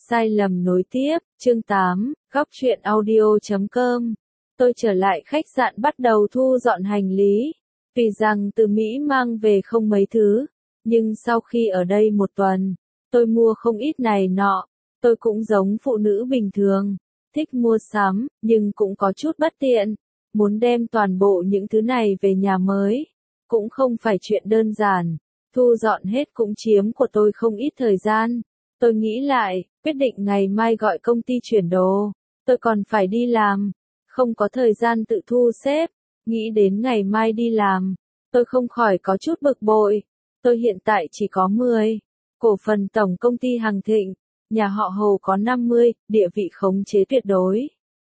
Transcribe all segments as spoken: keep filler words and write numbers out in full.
Sai lầm nối tiếp, chương tám, góc truyện audio chấm com. Tôi trở lại khách sạn bắt đầu thu dọn hành lý, vì rằng từ Mỹ mang về không mấy thứ, nhưng sau khi ở đây một tuần, tôi mua không ít này nọ. Tôi cũng giống phụ nữ bình thường, thích mua sắm, nhưng cũng có chút bất tiện, muốn đem toàn bộ những thứ này về nhà mới, cũng không phải chuyện đơn giản, thu dọn hết cũng chiếm của tôi không ít thời gian. Tôi nghĩ lại, quyết định ngày mai gọi công ty chuyển đồ, tôi còn phải đi làm, không có thời gian tự thu xếp, nghĩ đến ngày mai đi làm, tôi không khỏi có chút bực bội. Tôi hiện tại chỉ có mười cổ phần tổng công ty Hằng Thịnh, nhà họ Hồ có năm mươi, địa vị khống chế tuyệt đối.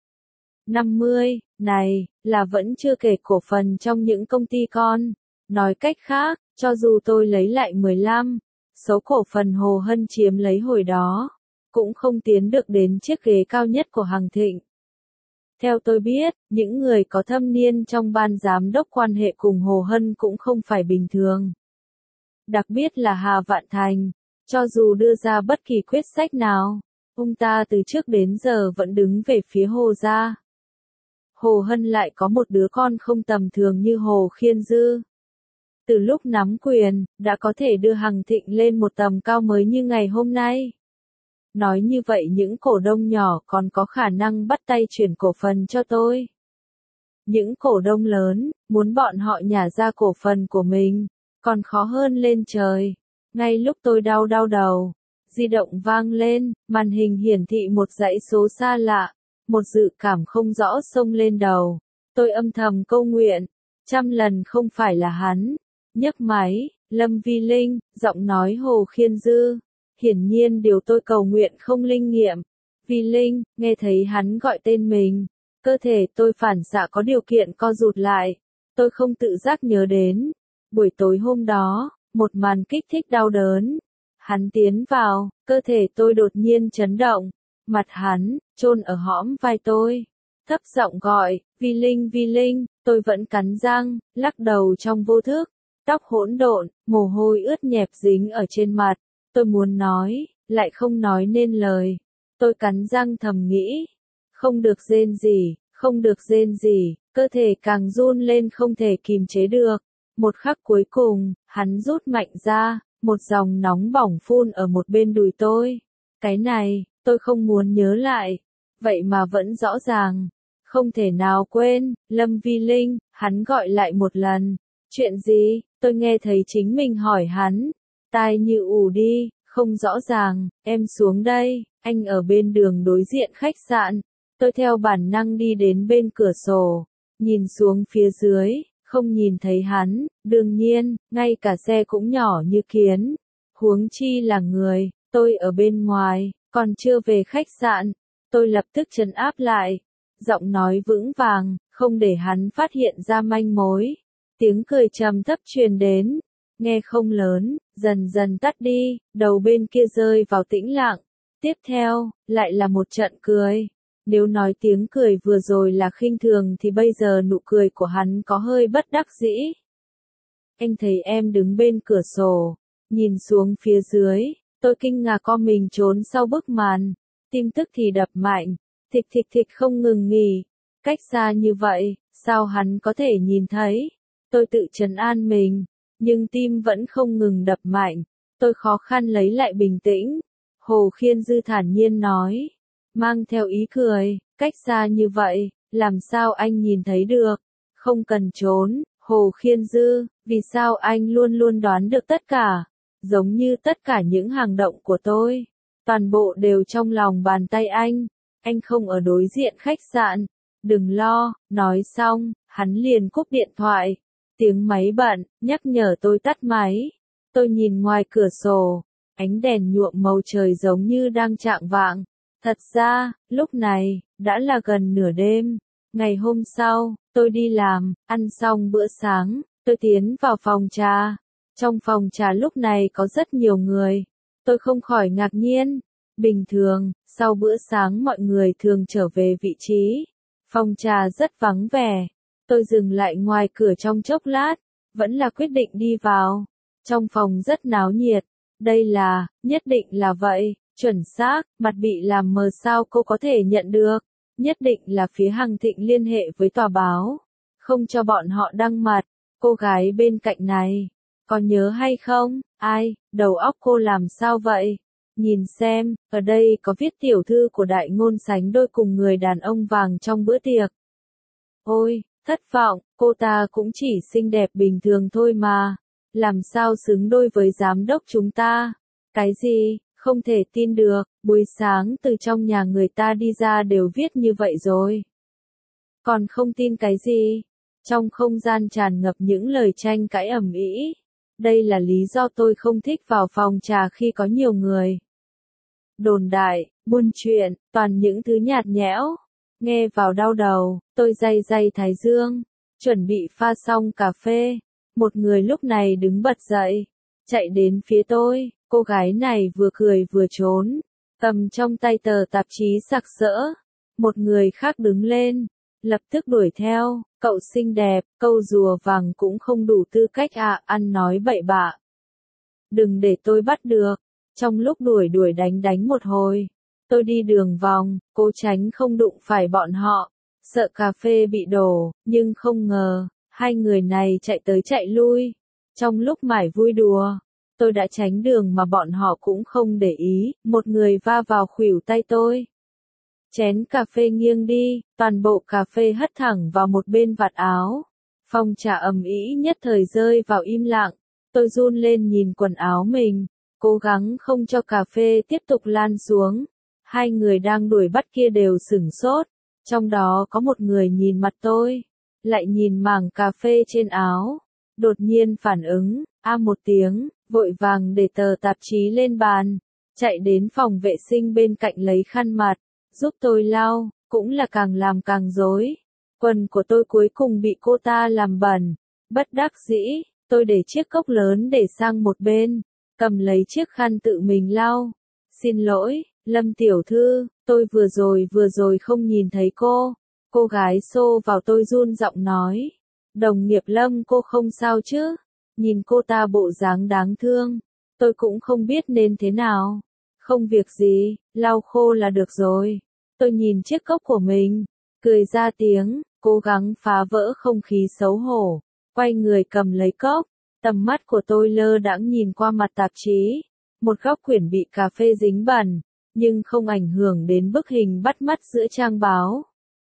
năm mươi, này, là vẫn chưa kể cổ phần trong những công ty con. Nói cách khác, cho dù tôi lấy lại mười lăm, số cổ phần Hồ Hân chiếm lấy hồi đó, cũng không tiến được đến chiếc ghế cao nhất của Hằng Thịnh. Theo tôi biết, những người có thâm niên trong ban giám đốc quan hệ cùng Hồ Hân cũng không phải bình thường. Đặc biệt là Hà Vạn Thành, cho dù đưa ra bất kỳ quyết sách nào, ông ta từ trước đến giờ vẫn đứng về phía Hồ gia. Hồ Hân lại có một đứa con không tầm thường như Hồ Khiên Dư. Từ lúc nắm quyền, đã có thể đưa Hằng Thịnh lên một tầm cao mới như ngày hôm nay. Nói như vậy những cổ đông nhỏ còn có khả năng bắt tay chuyển cổ phần cho tôi. Những cổ đông lớn, muốn bọn họ nhả ra cổ phần của mình, còn khó hơn lên trời. Ngay lúc tôi đau đau đầu, di động vang lên, màn hình hiển thị một dãy số xa lạ, một dự cảm không rõ xông lên đầu. Tôi âm thầm câu nguyện, trăm lần không phải là hắn. Nhấc máy, Lâm Vi Linh, giọng nói Hồ Khiên Dư. Hiển nhiên điều tôi cầu nguyện không linh nghiệm. Vi Linh, nghe thấy hắn gọi tên mình, cơ thể tôi phản xạ có điều kiện co rụt lại. Tôi không tự giác nhớ đến buổi tối hôm đó, một màn kích thích đau đớn. Hắn tiến vào, cơ thể tôi đột nhiên chấn động, mặt hắn chôn ở hõm vai tôi, thấp giọng gọi, Vi Linh Vi Linh. Tôi vẫn cắn răng, lắc đầu trong vô thức, tóc hỗn độn, mồ hôi ướt nhẹp dính ở trên mặt. Tôi muốn nói, lại không nói nên lời. Tôi cắn răng thầm nghĩ, không được rên rỉ, không được rên rỉ, cơ thể càng run lên không thể kìm chế được. Một khắc cuối cùng, hắn rút mạnh ra, một dòng nóng bỏng phun ở một bên đùi tôi. Cái này, tôi không muốn nhớ lại, vậy mà vẫn rõ ràng. Không thể nào quên, Lâm Vi Linh, hắn gọi lại một lần. Chuyện gì? Tôi nghe thấy chính mình hỏi hắn. Tai như ù đi, không rõ ràng, em xuống đây, anh ở bên đường đối diện khách sạn. Tôi theo bản năng đi đến bên cửa sổ, nhìn xuống phía dưới, không nhìn thấy hắn, đương nhiên, ngay cả xe cũng nhỏ như kiến. Huống chi là người, tôi ở bên ngoài, còn chưa về khách sạn. Tôi lập tức trấn áp lại, giọng nói vững vàng, không để hắn phát hiện ra manh mối. Tiếng cười trầm thấp truyền đến, nghe không lớn, dần dần tắt đi, đầu bên kia rơi vào tĩnh lặng. Tiếp theo, lại là một trận cười. Nếu nói tiếng cười vừa rồi là khinh thường thì bây giờ nụ cười của hắn có hơi bất đắc dĩ. Anh thấy em đứng bên cửa sổ, nhìn xuống phía dưới, tôi kinh ngạc co mình trốn sau bức màn, tim tức thì đập mạnh, thịch thịch thịch không ngừng nghỉ. Cách xa như vậy, sao hắn có thể nhìn thấy? Tôi tự trấn an mình, nhưng tim vẫn không ngừng đập mạnh. Tôi khó khăn lấy lại bình tĩnh. Hồ Khiên Dư thản nhiên nói, mang theo ý cười, cách xa như vậy, làm sao anh nhìn thấy được? Không cần trốn, Hồ Khiên Dư, vì sao anh luôn luôn đoán được tất cả? Giống như tất cả những hành động của tôi, toàn bộ đều trong lòng bàn tay anh. Anh không ở đối diện khách sạn. Đừng lo, nói xong, hắn liền cúp điện thoại. Tiếng máy bận, nhắc nhở tôi tắt máy. Tôi nhìn ngoài cửa sổ, ánh đèn nhuộm màu trời giống như đang chạng vạng. Thật ra, lúc này, đã là gần nửa đêm. Ngày hôm sau, tôi đi làm, ăn xong bữa sáng, tôi tiến vào phòng trà. Trong phòng trà lúc này có rất nhiều người. Tôi không khỏi ngạc nhiên. Bình thường, sau bữa sáng mọi người thường trở về vị trí. Phòng trà rất vắng vẻ. Tôi dừng lại ngoài cửa trong chốc lát, vẫn là quyết định đi vào. Trong phòng rất náo nhiệt. Đây là, nhất định là vậy, Chuẩn xác, mặt bị làm mờ sao cô có thể nhận được? Nhất định là phía Hằng Thịnh liên hệ với tòa báo, không cho bọn họ đăng mặt. Cô gái bên cạnh này, còn nhớ hay không? Ai, đầu óc cô làm sao vậy? Nhìn xem, ở đây có viết tiểu thư của đại ngôn sánh đôi cùng người đàn ông vàng trong bữa tiệc. Ôi, thất vọng, cô ta cũng chỉ xinh đẹp bình thường thôi mà. Làm sao xứng đôi với giám đốc chúng ta? Cái gì? Không thể tin được, buổi sáng từ trong nhà người ta đi ra đều viết như vậy rồi. Còn không tin cái gì? Trong không gian tràn ngập những lời tranh cãi ầm ĩ. Đây là lý do tôi không thích vào phòng trà khi có nhiều người. Đồn đại, buôn chuyện, toàn những thứ nhạt nhẽo. Nghe vào đau đầu, tôi day day thái dương, chuẩn bị pha xong cà phê. Một người lúc này đứng bật dậy, chạy đến phía tôi. Cô gái này vừa cười vừa trốn, cầm trong tay tờ tạp chí sặc sỡ. Một người khác đứng lên, lập tức đuổi theo, cậu xinh đẹp, câu rùa vàng cũng không đủ tư cách à, ăn nói bậy bạ. Đừng để tôi bắt được. Trong lúc đuổi đuổi đánh đánh một hồi, tôi đi đường vòng, cố tránh không đụng phải bọn họ, sợ cà phê bị đổ, nhưng không ngờ, hai người này chạy tới chạy lui. Trong lúc mải vui đùa, tôi đã tránh đường mà bọn họ cũng không để ý, một người va vào khuỷu tay tôi. Chén cà phê nghiêng đi, toàn bộ cà phê hất thẳng vào một bên vạt áo. Phòng trà ầm ĩ nhất thời rơi vào im lặng, tôi run lên nhìn quần áo mình, cố gắng không cho cà phê tiếp tục lan xuống. Hai người đang đuổi bắt kia đều sửng sốt, trong đó có một người nhìn mặt tôi, lại nhìn mảng cà phê trên áo, đột nhiên phản ứng, a một tiếng, vội vàng để tờ tạp chí lên bàn, chạy đến phòng vệ sinh bên cạnh lấy khăn mặt, giúp tôi lau, cũng là càng làm càng rối. Quần của tôi cuối cùng bị cô ta làm bẩn, bất đắc dĩ, tôi để chiếc cốc lớn để sang một bên, cầm lấy chiếc khăn tự mình lau. Xin lỗi, Lâm tiểu thư, tôi vừa rồi vừa rồi không nhìn thấy cô. Cô gái xô vào tôi run giọng nói. Đồng nghiệp Lâm cô không sao chứ? Nhìn cô ta bộ dáng đáng thương, tôi cũng không biết nên thế nào. Không việc gì, lau khô là được rồi. Tôi nhìn chiếc cốc của mình, cười ra tiếng, cố gắng phá vỡ không khí xấu hổ, quay người cầm lấy cốc. Tầm mắt của tôi lơ đãng nhìn qua mặt tạp chí, một góc quyển bị cà phê dính bẩn, nhưng không ảnh hưởng đến bức hình bắt mắt giữa trang báo.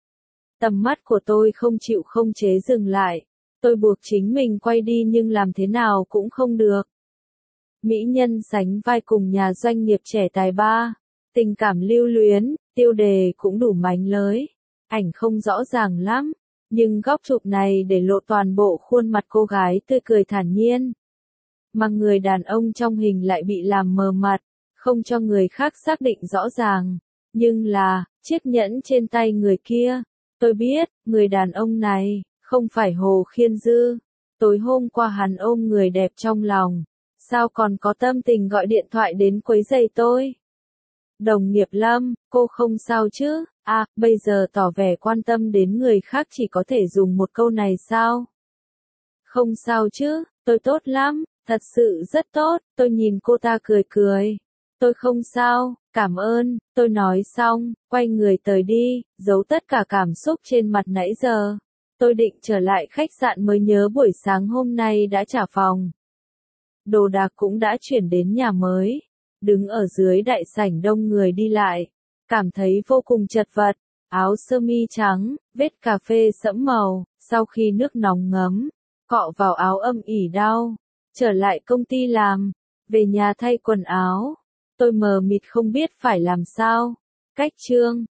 Tầm mắt của tôi không chịu không chế dừng lại, tôi buộc chính mình quay đi nhưng làm thế nào cũng không được. Mỹ nhân sánh vai cùng nhà doanh nghiệp trẻ tài ba, tình cảm lưu luyến, tiêu đề cũng đủ mánh lới, ảnh không rõ ràng lắm, nhưng góc chụp này để lộ toàn bộ khuôn mặt cô gái tươi cười thản nhiên. Mà người đàn ông trong hình lại bị làm mờ mặt, không cho người khác xác định rõ ràng. Nhưng là, chiếc nhẫn trên tay người kia, tôi biết, người đàn ông này, không phải Hồ Khiên Dư. Tối hôm qua hắn ôm người đẹp trong lòng, sao còn có tâm tình gọi điện thoại đến quấy rầy tôi? Đồng nghiệp Lâm, cô không sao chứ? À, bây giờ tỏ vẻ quan tâm đến người khác chỉ có thể dùng một câu này sao? Không sao chứ, tôi tốt lắm, thật sự rất tốt, tôi nhìn cô ta cười cười. Tôi không sao, cảm ơn, tôi nói xong, quay người tới đi, giấu tất cả cảm xúc trên mặt nãy giờ. Tôi định trở lại khách sạn mới nhớ buổi sáng hôm nay đã trả phòng. Đồ đạc cũng đã chuyển đến nhà mới. Đứng ở dưới đại sảnh đông người đi lại, cảm thấy vô cùng chật vật, áo sơ mi trắng, vết cà phê sẫm màu, sau khi nước nóng ngấm, cọ vào áo âm ỉ đau. Trở lại công ty làm, về nhà thay quần áo, tôi mờ mịt không biết phải làm sao. Cách chương